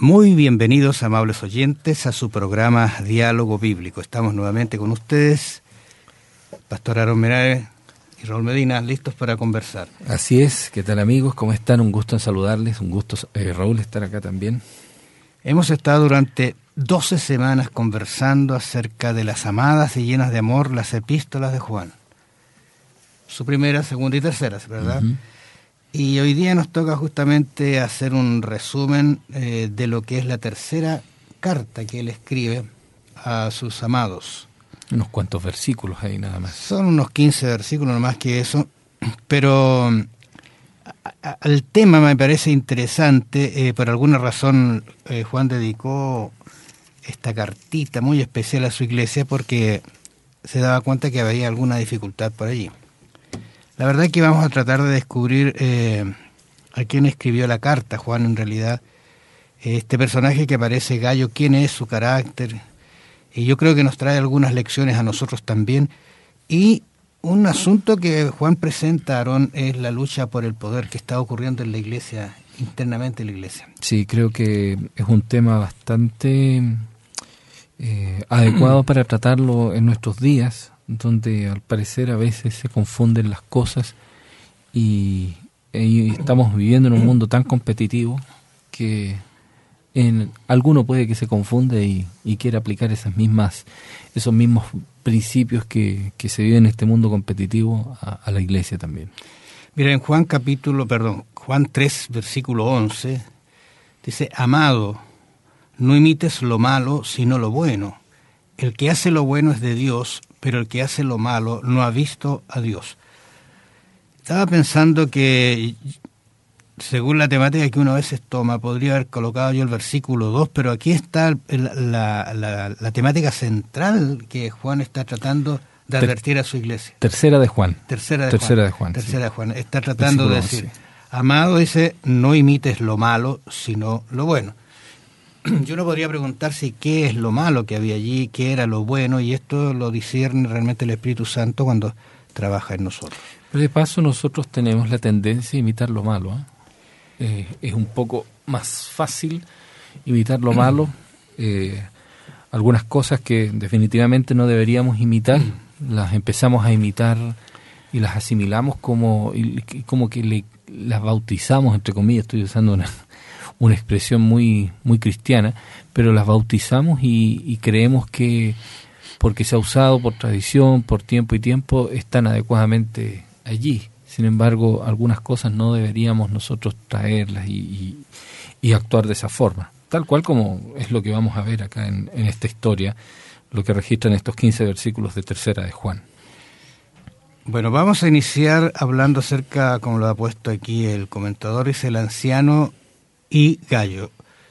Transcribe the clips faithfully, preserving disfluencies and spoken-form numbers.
Muy bienvenidos, amables oyentes, a su programa Diálogo Bíblico. Estamos nuevamente con ustedes, Pastor Aaron Menares y Raúl Medina, listos para conversar. Así es. ¿Qué tal, amigos? ¿Cómo están? Un gusto en saludarles, un gusto, eh, Raúl, estar acá también. Hemos estado durante doce semanas conversando acerca de las amadas y llenas de amor, las epístolas de Juan. Su primera, segunda y tercera, ¿verdad? Uh-huh. Y hoy día nos toca justamente hacer un resumen eh, de lo que es la tercera carta que él escribe a sus amados. Unos cuantos versículos ahí nada más. Son unos quince versículos, no más que eso, pero a, a, al tema me parece interesante. Eh, por alguna razón eh, Juan dedicó esta cartita muy especial a su iglesia porque se daba cuenta que había alguna dificultad por allí. La verdad es que vamos a tratar de descubrir eh, a quién escribió la carta, Juan, en realidad. Este personaje que aparece, Gallo, quién es, su carácter. Y yo creo que nos trae algunas lecciones a nosotros también. Y un asunto que Juan presenta, Aarón, es la lucha por el poder que está ocurriendo en la iglesia, internamente en la iglesia. Sí, creo que es un tema bastante eh, adecuado para tratarlo en nuestros días, donde al parecer a veces se confunden las cosas y, y estamos viviendo en un mundo tan competitivo que en alguno puede que se confunde y, y quiera aplicar esas mismas, esos mismos principios que, que se viven en este mundo competitivo a, a la iglesia también. Mira, en Juan capítulo, perdón, Juan tres, versículo once, dice: amado, no imites lo malo, sino lo bueno. El que hace lo bueno es de Dios, pero el que hace lo malo no ha visto a Dios. Estaba pensando que, según la temática que uno a veces toma, podría haber colocado yo el versículo dos, pero aquí está la, la, la, la temática central que Juan está tratando de advertir a su iglesia. Tercera de Juan. Tercera de Tercera Juan. de Juan. Tercera sí. de Juan. Está tratando versículo de decir, once. Amado, dice, no imites lo malo, sino lo bueno. Yo no podría preguntar si qué es lo malo que había allí, qué era lo bueno, y esto lo discierne realmente el Espíritu Santo cuando trabaja en nosotros. Pero de paso nosotros tenemos la tendencia a imitar lo malo, ¿eh? Eh, es un poco más fácil imitar lo malo, eh, algunas cosas que definitivamente no deberíamos imitar, las empezamos a imitar y las asimilamos como, y, como que le, las bautizamos, entre comillas, estoy usando una... una expresión muy muy cristiana, pero las bautizamos y, y creemos que porque se ha usado por tradición, por tiempo y tiempo, están adecuadamente allí. Sin embargo, algunas cosas no deberíamos nosotros traerlas y, y, y actuar de esa forma, tal cual como es lo que vamos a ver acá en, en esta historia, lo que registran estos quince versículos de Tercera de Juan. Bueno, vamos a iniciar hablando acerca, como lo ha puesto aquí el comentador, es el anciano y Gallo.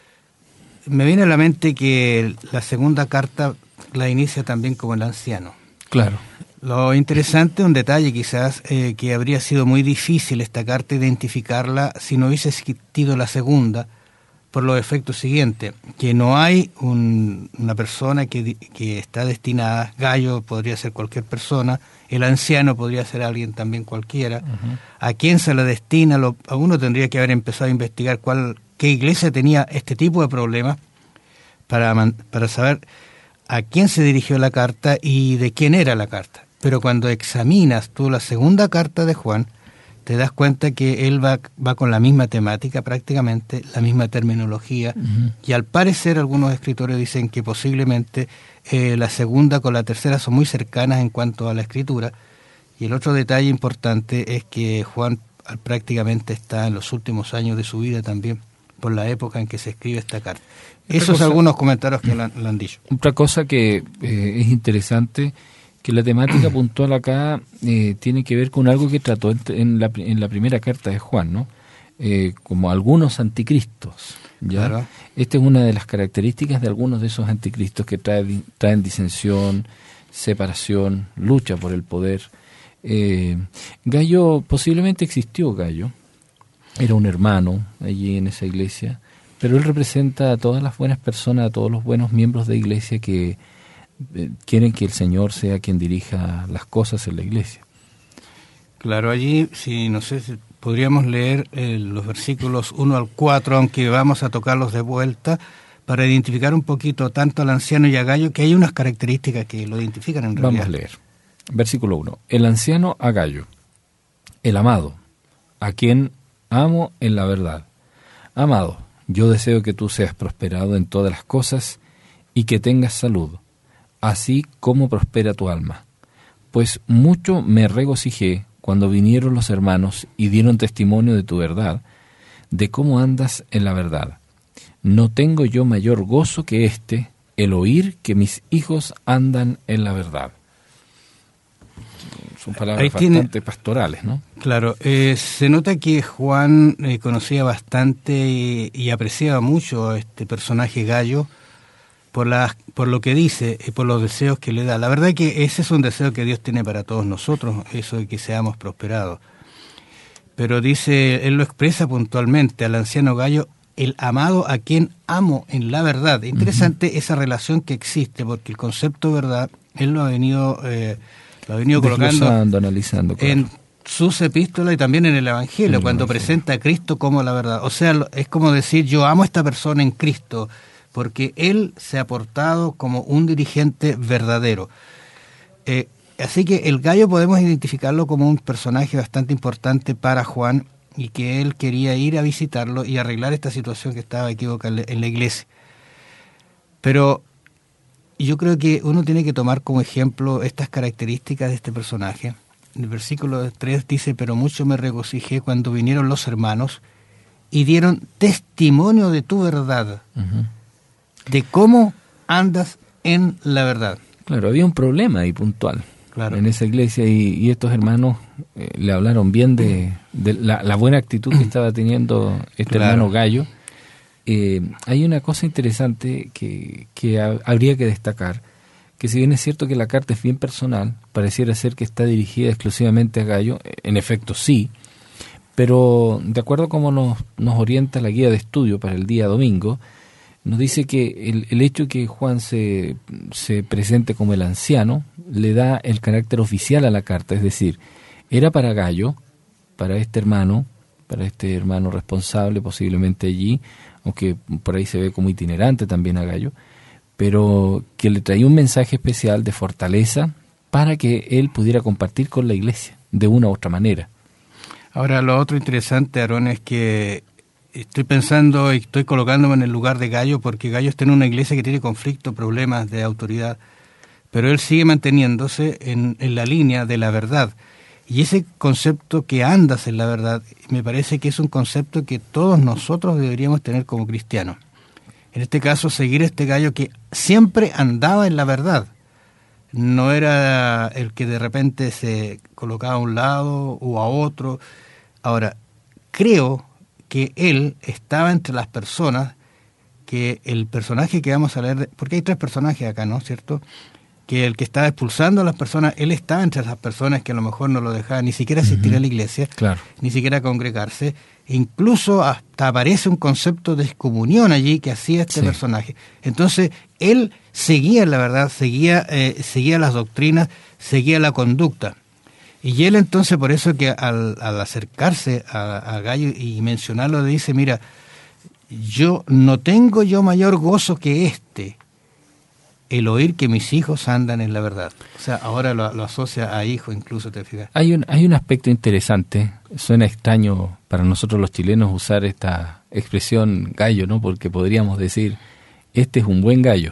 Me viene a la mente que la segunda carta la inicia también como el anciano. Claro. Lo interesante, un detalle quizás, eh, que habría sido muy difícil esta carta identificarla si no hubiese existido la segunda, por los efectos siguientes, que no hay un, una persona que, que está destinada, Gallo podría ser cualquier persona, el anciano podría ser alguien también cualquiera, uh-huh. ¿A quién se le destina? Lo, a uno tendría que haber empezado a investigar cuál, qué iglesia tenía este tipo de problemas para, para saber a quién se dirigió la carta y de quién era la carta. Pero cuando examinas tú la segunda carta de Juan, te das cuenta que él va, va con la misma temática prácticamente, la misma terminología, uh-huh. Y al parecer algunos escritores dicen que posiblemente eh, la segunda con la tercera son muy cercanas en cuanto a la escritura. Y el otro detalle importante es que Juan prácticamente está en los últimos años de su vida también, por la época en que se escribe esta carta. Esos son algunos comentarios que lo han, lo han dicho. Otra cosa que eh, es interesante, que la temática puntual acá eh, tiene que ver con algo que trató en, en, la, en la primera carta de Juan, ¿no? Eh, como algunos anticristos, ¿ya? Claro. Esta es una de las características de algunos de esos anticristos que traen, traen disensión, separación, lucha por el poder. Eh, Gallo, posiblemente existió Gallo, era un hermano allí en esa iglesia, pero él representa a todas las buenas personas, a todos los buenos miembros de iglesia que eh, quieren que el Señor sea quien dirija las cosas en la iglesia. Claro, allí, si no sé si podríamos leer eh, los versículos uno al cuatro, aunque vamos a tocarlos de vuelta, para identificar un poquito tanto al anciano y a Gayo, que hay unas características que lo identifican en realidad. Vamos a leer. Versículo uno. El anciano a Gayo, el amado, a quien amo en la verdad. Amado, yo deseo que tú seas prosperado en todas las cosas y que tengas salud, así como prospera tu alma. Pues mucho me regocijé cuando vinieron los hermanos y dieron testimonio de tu verdad, de cómo andas en la verdad. No tengo yo mayor gozo que este, el oír que mis hijos andan en la verdad. Son palabras Ahí bastante tiene, pastorales, ¿no? Claro, eh, se nota que Juan eh, conocía bastante y, y apreciaba mucho a este personaje Gayo por, la, por lo que dice y por los deseos que le da. La verdad es que ese es un deseo que Dios tiene para todos nosotros, eso de que seamos prosperados. Pero dice, él lo expresa puntualmente, al anciano Gayo, el amado a quien amo en la verdad. Interesante uh-huh. esa relación que existe, porque el concepto verdad, él lo ha venido... Eh, Lo ha venido colocando analizando, claro. en sus epístolas y también en el Evangelio, en el cuando Evangelio. Presenta a Cristo como la verdad. O sea, es como decir, yo amo a esta persona en Cristo, porque Él se ha portado como un dirigente verdadero. Eh, así que el Gayo podemos identificarlo como un personaje bastante importante para Juan, y que él quería ir a visitarlo y arreglar esta situación que estaba equivocada en la iglesia. Pero yo creo que uno tiene que tomar como ejemplo estas características de este personaje. El versículo tres dice, pero mucho me regocijé cuando vinieron los hermanos y dieron testimonio de tu verdad, uh-huh. de cómo andas en la verdad. Claro, había un problema ahí puntual claro. en esa iglesia y, y estos hermanos eh, le hablaron bien de, de la, la buena actitud que estaba teniendo este claro. hermano Gayo. Eh, hay una cosa interesante que, que ha, habría que destacar, que si bien es cierto que la carta es bien personal, pareciera ser que está dirigida exclusivamente a Gayo, en efecto sí, pero de acuerdo a cómo nos, nos orienta la guía de estudio para el día domingo, nos dice que el, el hecho que Juan se, se presente como el anciano le da el carácter oficial a la carta, es decir, era para Gayo, para este hermano, para este hermano responsable posiblemente allí, aunque por ahí se ve como itinerante también a Gayo, pero que le traía un mensaje especial de fortaleza para que él pudiera compartir con la iglesia de una u otra manera. Ahora, lo otro interesante, Aarón, es que estoy pensando y estoy colocándome en el lugar de Gayo, porque Gayo está en una iglesia que tiene conflicto, problemas de autoridad, pero él sigue manteniéndose en, en la línea de la verdad. Y ese concepto que andas en la verdad, me parece que es un concepto que todos nosotros deberíamos tener como cristianos. En este caso, seguir este Gayo que siempre andaba en la verdad. No era el que de repente se colocaba a un lado o a otro. Ahora, creo que él estaba entre las personas que el personaje que vamos a leer, porque hay tres personajes acá, ¿no? ¿Cierto? Que el que estaba expulsando a las personas, él estaba entre esas personas que a lo mejor no lo dejaban ni siquiera asistir uh-huh. a la iglesia, claro. ni siquiera congregarse. Incluso hasta aparece un concepto de excomunión allí que hacía este sí. personaje. Entonces, él seguía la verdad, seguía, eh, seguía las doctrinas, seguía la conducta. Y él entonces, por eso que al, al acercarse a, a Gayo y mencionarlo, dice, mira, yo no tengo yo mayor gozo que este, el oír que mis hijos andan en la verdad. O sea, ahora lo, lo asocia a hijo incluso, te fijas. Hay un, hay un aspecto interesante. Suena extraño para nosotros los chilenos usar esta expresión gallo, ¿no? Porque podríamos decir, este es un buen gallo.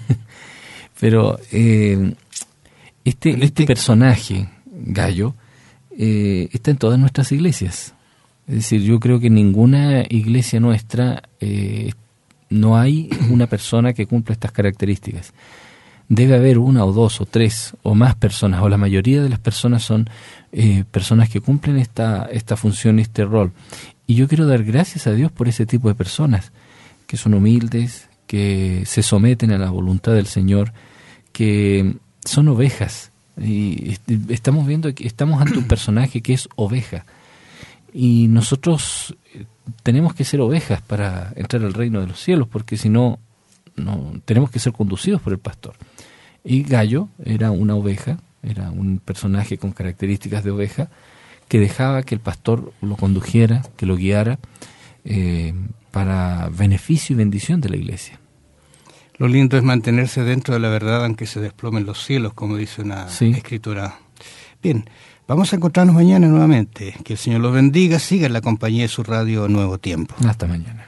Pero eh, este, este personaje, Gayo, eh, está en todas nuestras iglesias. Es decir, yo creo que en ninguna iglesia nuestra eh, no hay una persona que cumpla estas características. Debe haber una o dos o tres o más personas, o la mayoría de las personas son eh, personas que cumplen esta, esta función, este rol. Y yo quiero dar gracias a Dios por ese tipo de personas, que son humildes, que se someten a la voluntad del Señor, que son ovejas. Y estamos viendo que estamos ante un personaje que es oveja. Y nosotros tenemos que ser ovejas para entrar al reino de los cielos, porque si no, no tenemos que ser conducidos por el pastor. Y Gayo era una oveja, era un personaje con características de oveja, que dejaba que el pastor lo condujera, que lo guiara, eh, para beneficio y bendición de la iglesia. Lo lindo es mantenerse dentro de la verdad aunque se desplomen los cielos, como dice una sí. escritura. Bien, vamos a encontrarnos mañana nuevamente. Que el Señor los bendiga. Siga en la compañía de su radio Nuevo Tiempo. Hasta mañana.